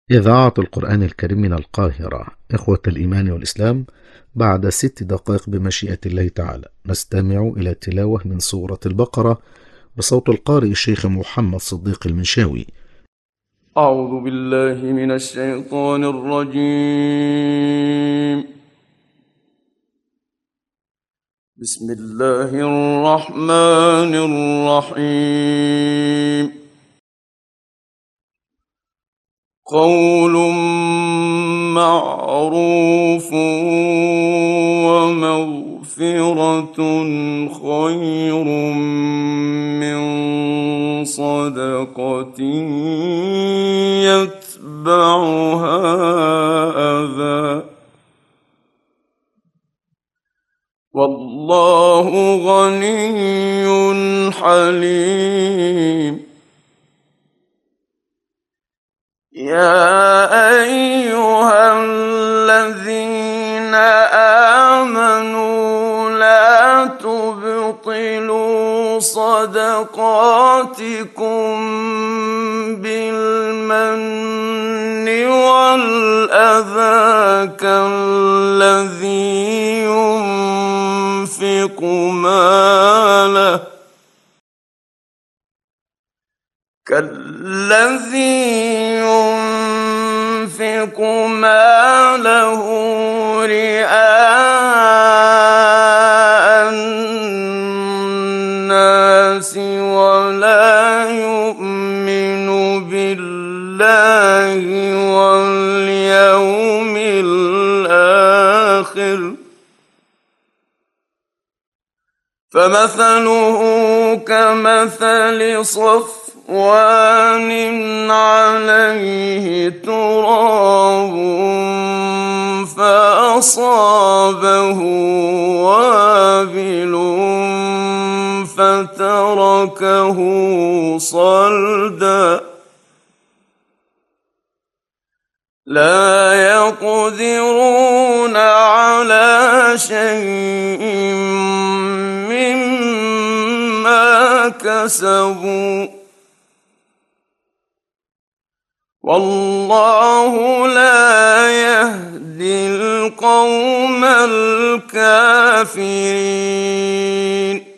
إذاعة القرآن الكريم من القاهرة. إخوة الإيمان والإسلام، بعد 6 دقائق بمشيئة الله تعالى نستمع إلى تلاوة من سورة البقرة بصوت القارئ الشيخ محمد صديق المنشاوي. أعوذ بالله من الشيطان الرجيم. بسم الله الرحمن الرحيم. قول معروف ومغفرة خير من صدقة يتبعها أذى، والله غني حليم. يا أيها الذين آمنوا لا تبطلوا صدقاتكم بالمن والأذى كالذي ينفق ماله رئاء الناس ولا يؤمن بالله واليوم الآخر، فمثله كمثل صفوان عليه تراب فأصابه وابل فتركه صلدا، لا يقدرون على شيء مما كسبوا، والله لا يهدي القوم الكافرين.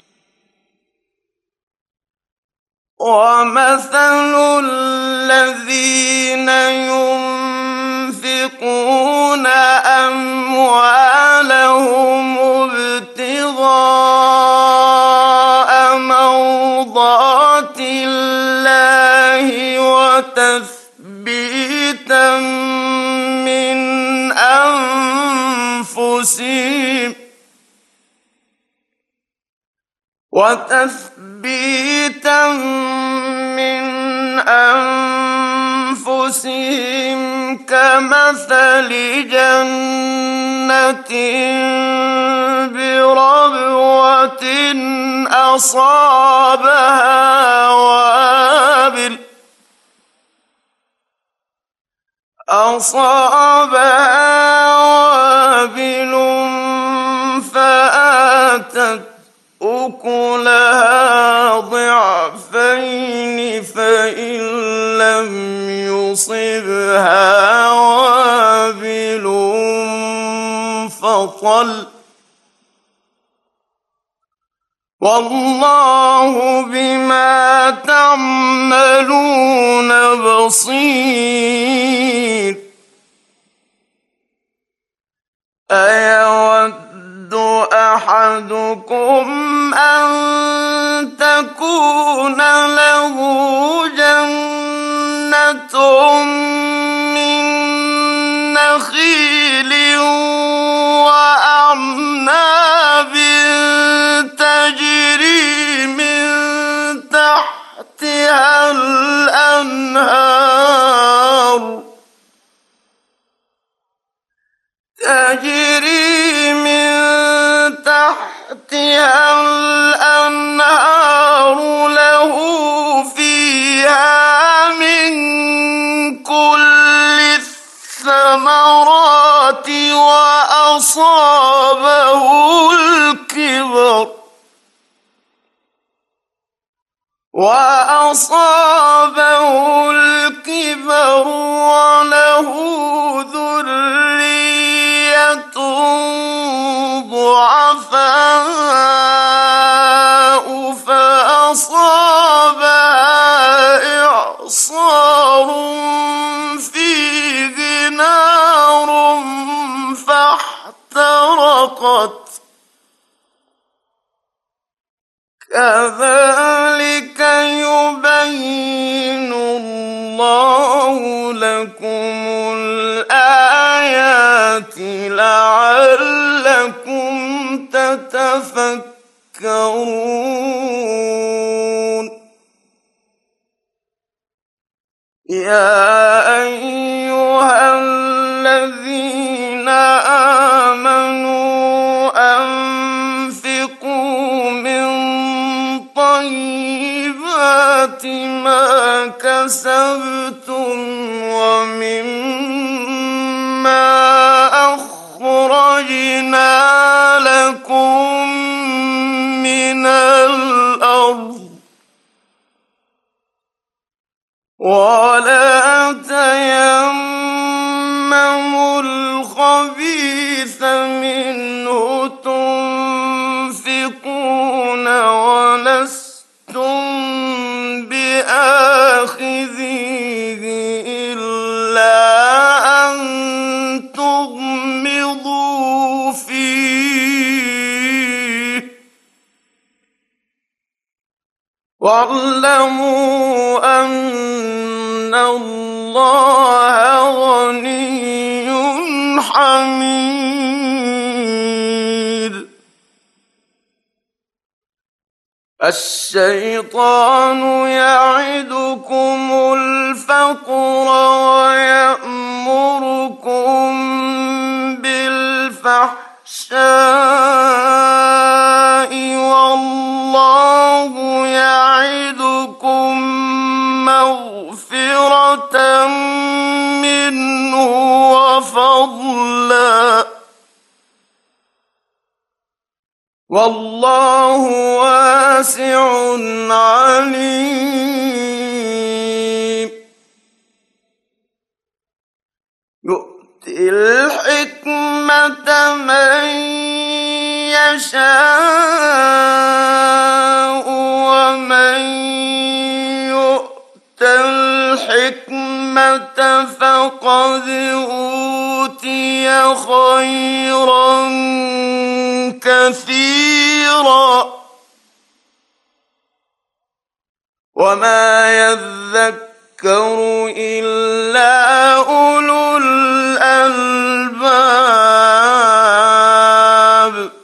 ومثل الذين ينفقون أموالهم ابتغاء مرضات الله وتثبيتا من أنفسهم كمثل جنة بربوة أصابها وابل فآتت أكلها ضعفين، فإن لم يصبها وابل فطل، والله بما تعملون بصير. أيود أحدكم أن تكون له جنة من نخيل وأعناب تجري من تحتها الأنهار له فيها من كل الثمرات وأصابه الكبر كذلك يبين الله لكم الآيات لعلكم تتفكرون. يا أيها الذين آمنوا أنفقوا من طيبات ما كسبتم ومما أخرجنا لكم من الأرض ولا تيمموا الخبيث منه تنفقون ولستم بآخذيه إلا أن تغمضوا فيه واعلموا أن الله غني حميد. الشيطان يعدكم الفقر ويأمركم بالفحشاء والله يعدكم مغفرة منه وفضلا والله واسع عليم. يؤتي الحكمة من يشاء ومن يؤت الحكمة فقد أوتي خيرا كثيرا وما يذكر إلا أولو الألباب.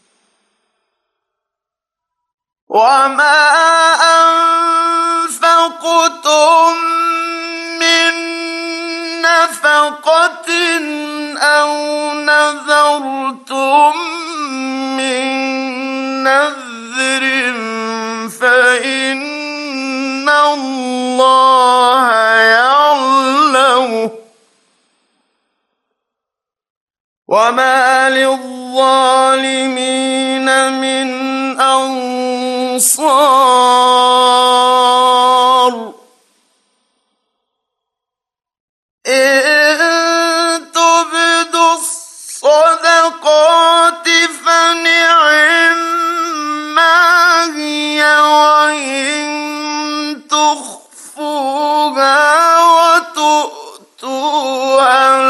وما أنفقتم من نفقة أو نذرتم من نذر فإن الله يعلمه وما للظالمين من أنصار. إن تبدوا الصدقات فنعما هي وإن تخفوها وتؤتوها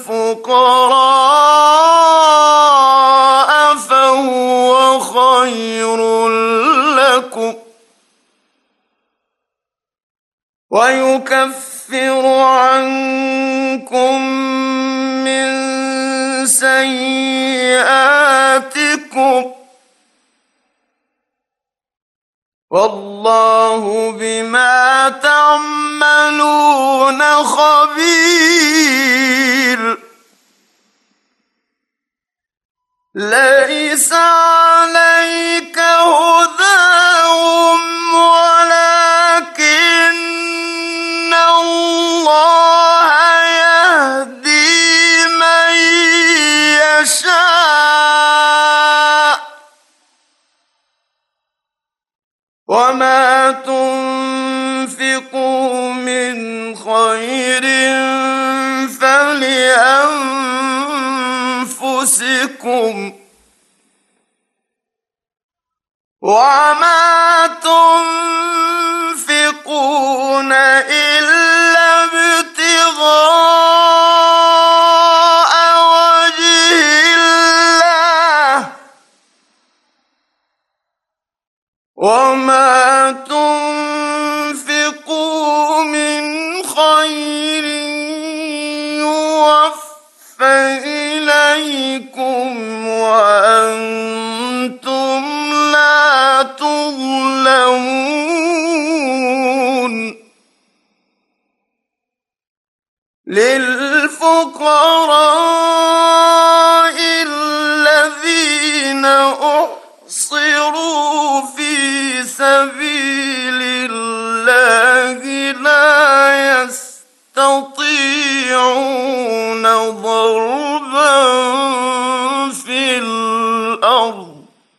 الفقراء فهو خير لكم ويكفر عنكم من سيئاتكم والله بما تعملون خبير. ليس عليك هداهم ولكن الله يهدي من يشاء وما تنفقوا من خير فلأنفسكم وما تنفقون إلا ابتغاء وجه الله للفقراء الذين أحصروا في سبيل الله لا يستطيعون ضربا في الأرض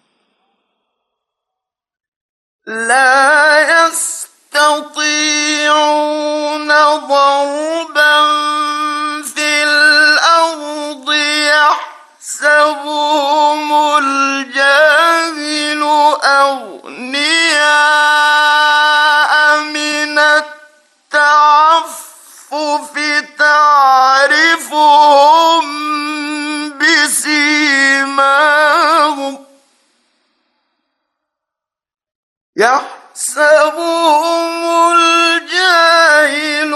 يحسبهم الجاهل أغنياء من التعفف تعرفهم بسيماهم يحسبهم الجاهل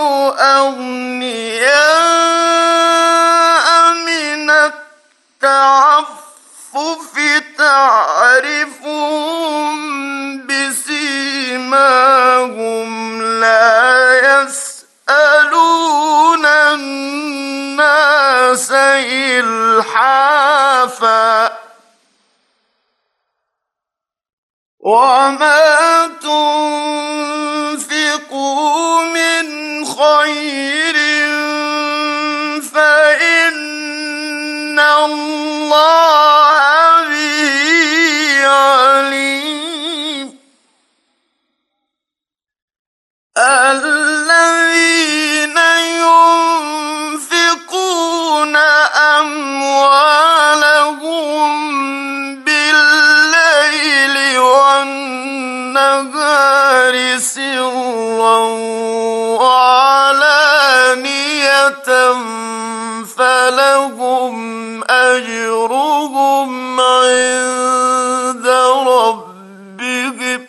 أغنياء من التعفف تعرفهم بسيماهم لا يسألون الناس إلحافا وما تنفقوا من خير فإن الله به عليم الذين ينفقون أموالهم بالليل والنهار سرا وعلانية فلهم أجرهم عند ربهم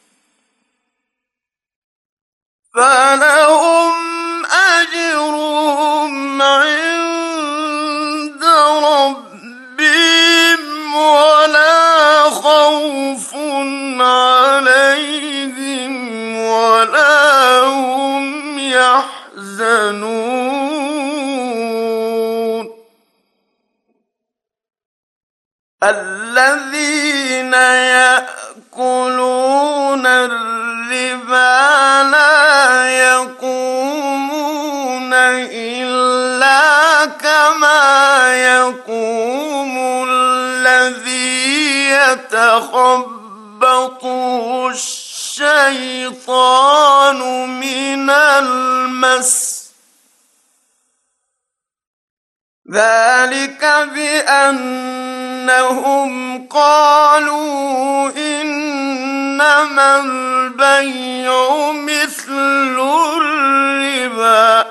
ولا خوف عليهم ولا هم يحزنون الذين يأكلون الربا لا يقومون إلا كما يقوم الذي يتخبطه الشيطان من المس ذلك بأنهم قالوا إنما البيع مثل الربا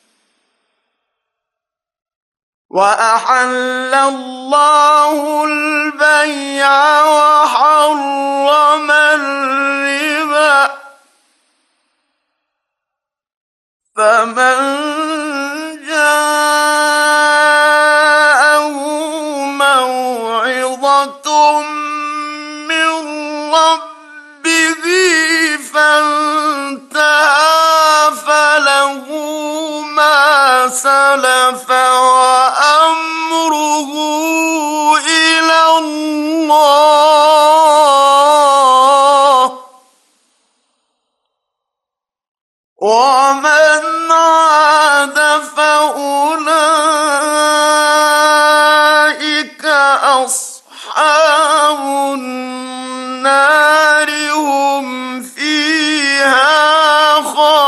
وأحل الله البيع وحرم الربا فمن جاءه موعظة من ربه فانتهى فله ما سلف وأمره إلى الله ومن عاد فأولئك أصحاب النار هم فيها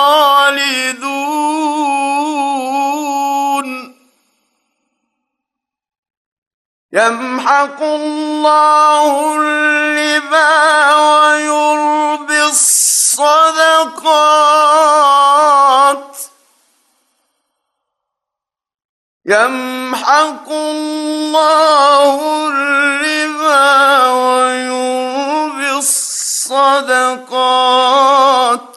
خالدون يمحق الله الربا ويربي الصدقات يمحق الله الربا ويربي الصدقات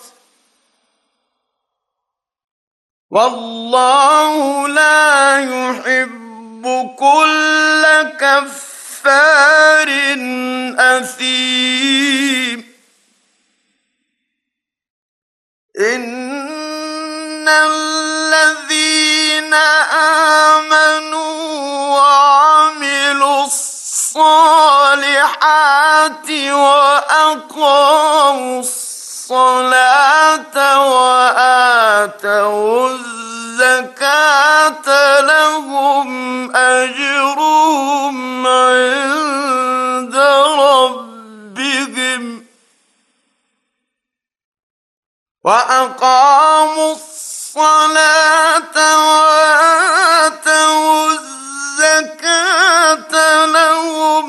والله لا يحب كل كفار أثيم إن الذين لهم أجرهم عند ربهم وأقاموا الصلاة وآتوا الزكاة لهم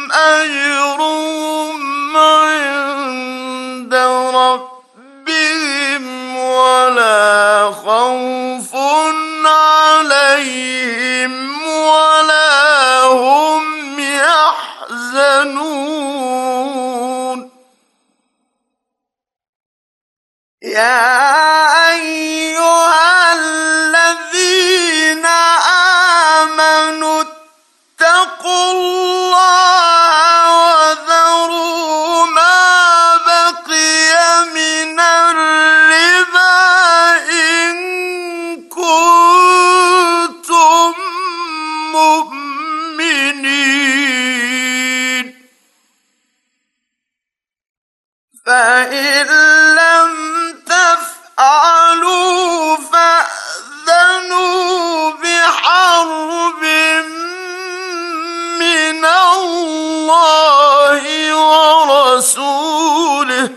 أجرهم عند ربهم ولا خوف عليهم ولا هم يحزنون يا أيها الذين آمنوا اتقوا الله وذروا ما بقي من الربا إن كنتم مؤمنين فإن لم تفعلوا فأذنوا بحرب من الله ورسوله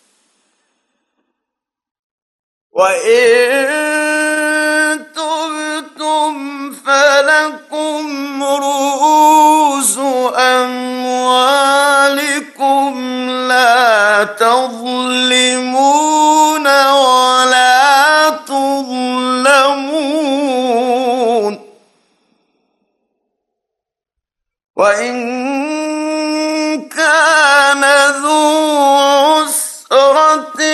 وإن تبتم فلكم رؤوس أموالكم لا تظلمون ولا تظلمون وإن كان ذو عسرة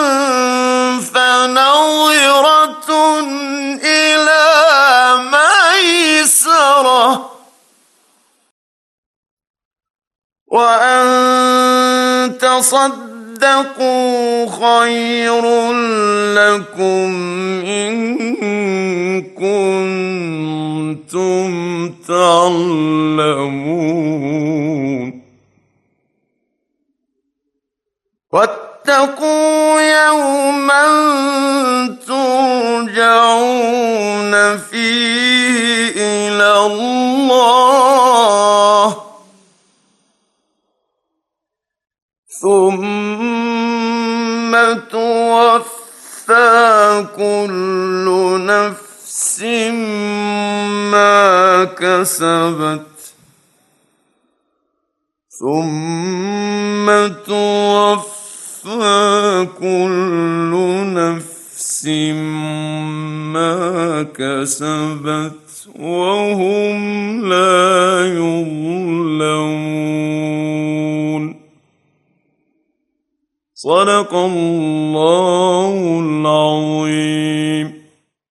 فنظرة إلى ميسرة وأن تصدقوا خير لكم إن كنتم تعلمون واتقوا يوما ترجعون فيه إلى الله ثم توفى كل نفس ما كسبت وهم لا يظلمون صدق الله العظيم.